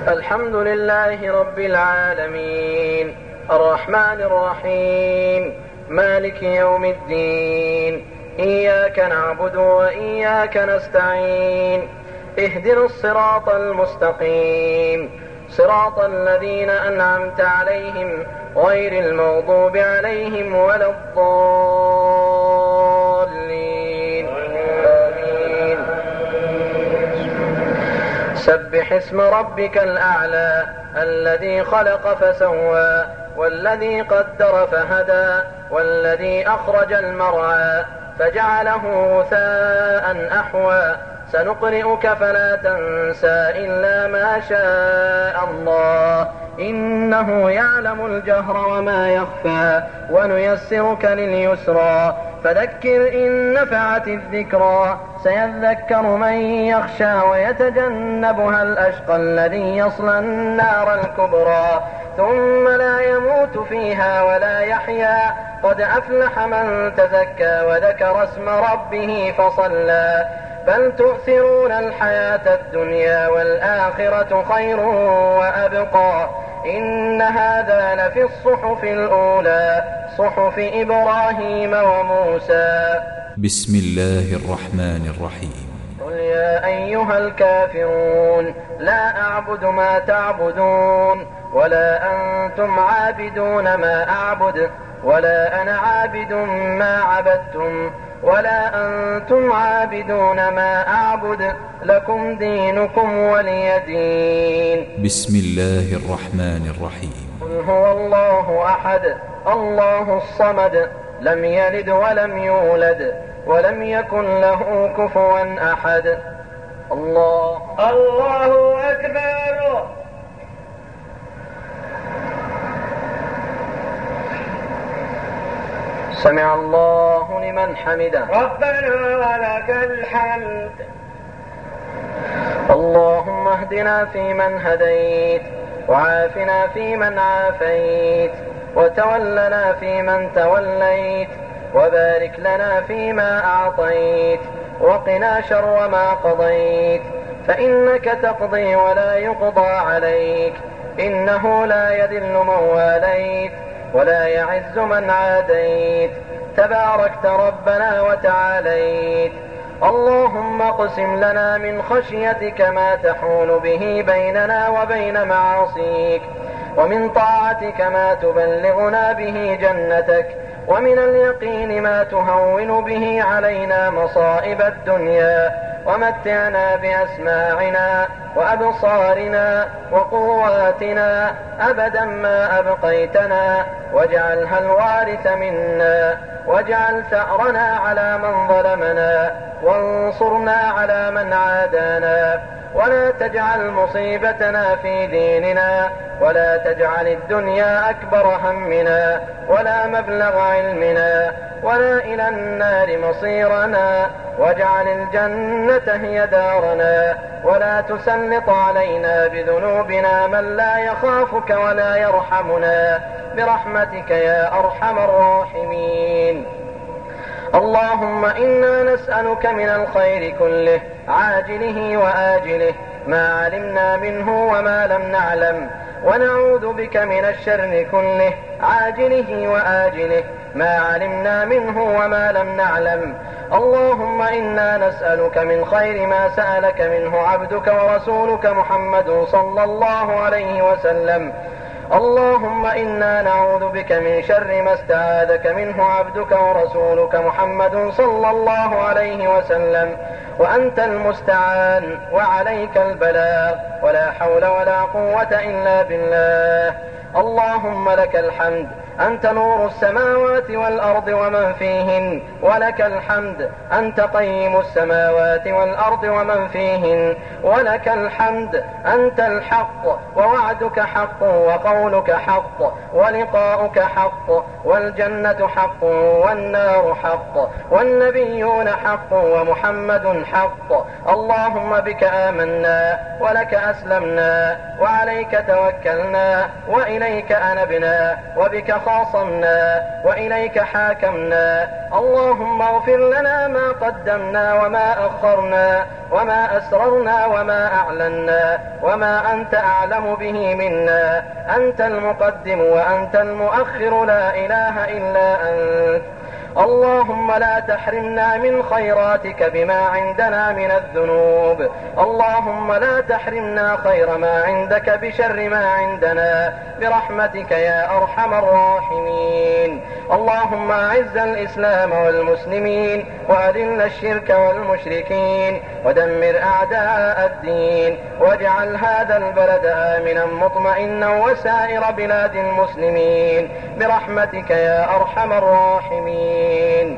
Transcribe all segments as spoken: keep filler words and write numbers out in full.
الحمد لله رب العالمين الرحمن الرحيم مالك يوم الدين إياك نعبد وإياك نستعين اهدنا الصراط المستقيم صراط الذين أنعمت عليهم غير المغضوب عليهم ولا الضالين آمين. سبح اسم ربك الأعلى الذي خلق فسوى والذي قدر فهدى والذي أخرج المرعى فجعله غثاء أحوى سنقرئك فلا تنسى إلا ما شاء الله إنه يعلم الجهر وما يخفى ونيسرك لليسرى فذكر إن نفعت الذكرى سيذكر من يخشى ويتجنبها الأشقى الذي يصلى النار الكبرى ثم لا يموت فيها ولا يحيا قد أفلح من تزكى وذكر اسم ربه فصلى بل تؤثرون الحياة الدنيا والآخرة خير وأبقى إن هذا لفي الصحف الأولى صحف إبراهيم وموسى. بسم الله الرحمن الرحيم. قل يا أيها الكافرون لا أعبد ما تعبدون ولا أنتم عابدون ما أعبد ولا أنا عابد ما عبدتم ولا أنتم عابدون ما أعبد لكم دينكم ولي دين. بسم الله الرحمن الرحيم. قل هو الله أحد الله الصمد لم يلد ولم يولد ولم يكن له كفوا أحد. الله الله أكبر. سمع الله لمن حمده. ربنا ولك الحمد. اللهم اهدنا فيمن هديت وعافنا فيمن عافيت وتولنا فيمن توليت وبارك لنا فيما أعطيت وقنا شر ما قضيت فإنك تقضي ولا يقضى عليك إنه لا يذل من واليت ولا يعز من عاديت تباركت ربنا وتعاليت. اللهم اقسم لنا من خشيتك ما تحول به بيننا وبين معاصيك ومن طاعتك ما تبلغنا به جنتك ومن اليقين ما تهون به علينا مصائب الدنيا ومتعنا بأسماعنا وأبصارنا وقواتنا أبدا ما أبقيتنا واجعلها الوارث منا واجعل ثأرنا على من ظلمنا وانصرنا على من عادانا ولا تجعل مصيبتنا في ديننا ولا تجعل الدنيا أكبر همنا ولا مبلغ علمنا ولا إلى النار مصيرنا واجعل الجنة هي دارنا ولا تسلط علينا بذنوبنا من لا يخافك ولا يرحمنا برحمتك يا أرحم الراحمين. اللهم إنا نسألك من الخير كله عاجله وآجله ما علمنا منه وما لم نعلم ونعوذ بك من الشر كله عاجله وآجله ما علمنا منه وما لم نعلم. اللهم إنا نسألك من خير ما سألك منه عبدك ورسولك محمد صلى الله عليه وسلم. اللهم إنا نعوذ بك من شر ما استعاذك منه عبدك ورسولك محمد صلى الله عليه وسلم وأنت المستعان وعليك البلاغ ولا حول ولا قوة إلا بالله. اللهم لك الحمد أنت نور السماوات والأرض ومن فيهن ولك الحمد أنت قيم السماوات والأرض ومن فيهن ولك الحمد أنت الحق ووعدك حق وقولك حق ولقاؤك حق والجنة حق والنار حق والنبيون حق ومحمد حق. اللهم بك آمنا ولك أسلمنا وعليك توكلنا وإليك أنبنا وبك خاصمنا وإليك حاكمنا. اللهم اغفر لنا ما قدمنا وما أخرنا وما أسررنا وما أعلنا وما أنت أعلم به منا. أنت المقدم وأنت المؤخر، لا إله إلا أنت. اللهم لا تحرمنا من خيراتك بما عندنا من الذنوب. اللهم لا تحرمنا خير ما عندك بشر ما عندنا، برحمتك يا أرحم الراحمين. اللهم أعز الإسلام والمسلمين، وأذل الشرك والمشركين، ودمر أعداء الدين، واجعل هذا البلد آمنا مطمئنا وسائر بلاد المسلمين، برحمتك يا أرحم الراحمين.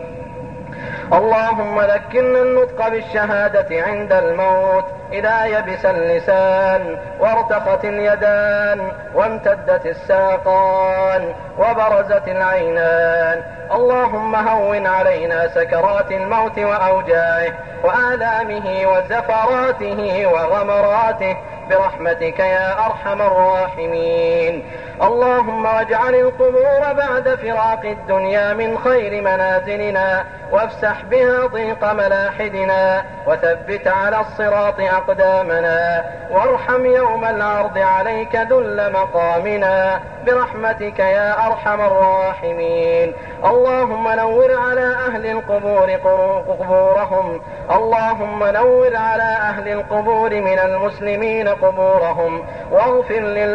اللهم ذكرنا النطق بالشهادة عند الموت، إذا يبس اللسان وارتخت اليدان وامتدت الساقان وبرزت العينان. اللهم هون علينا سكرات الموت وأوجاعه وآلامه وزفراته وغمراته، برحمتك يا أرحم الراحمين. اللهم واجعل القبور بعد فراق الدنيا من خير منازلنا، وافسح بها ضيق ملاحدنا، وثبت على الصراط أقدامنا، وارحم يوم العرض عليك ذل مقامنا، برحمتك يا أرحم الراحمين. اللهم نور على أهل القبور قبورهم. اللهم نور على أهل القبور من المسلمين قبورهم، واغفر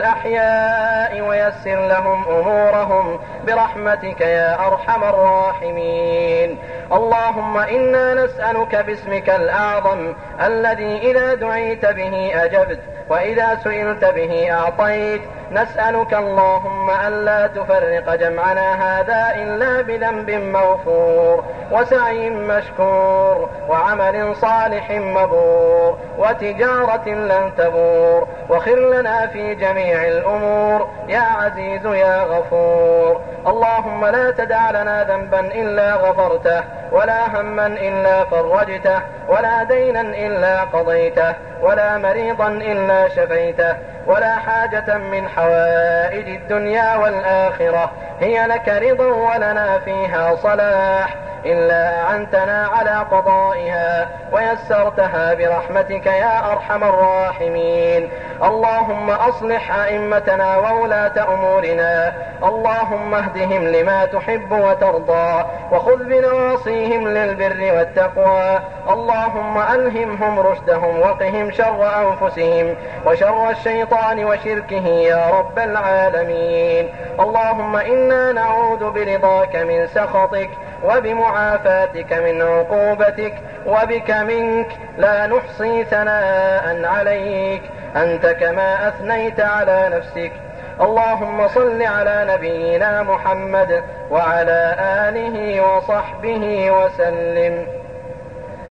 للأحياء ويسر لهم أمورهم، برحمتك يا أرحم الراحمين. اللهم إنا نسألك باسمك الأعظم الذي إذا دعيت به أجبت، وإذا سئلت به أعطيت، نسألك اللهم ألا تفرق جمعنا هذا إلا بذنب مغفور، وسعي مشكور، وعمل صالح مبرور، وتجارة لن تبور، وخر لنا في جميع الأمور يا عزيز يا غفور. اللهم لا تدع لنا ذنبا إلا غفرته، ولا هما إلا فرجته، ولا دينا إلا قضيته، ولا مريضا إلا شفيته، ولا حاجة من حوائج الدنيا والآخرة هي لك رضا ولنا فيها صلاح إلا أعنتنا على قضائها ويسرتها، برحمتك يا أرحم الراحمين. اللهم أصلح أئمتنا وولاة أمورنا، اللهم اهدهم لما تحب وترضى، وخذ بنواصيهم للبر والتقوى. اللهم ألهمهم رشدهم، وقهم شر أنفسهم وشر الشيطان وشركه يا رب العالمين. اللهم إنا نعوذ برضاك من سخطك، وبمعافاتك من عقوبتك، وبك منك لا نحصي ثناء عليك، أنت كما أثنيت على نفسك. اللهم صل على نبينا محمد وعلى آله وصحبه وسلم.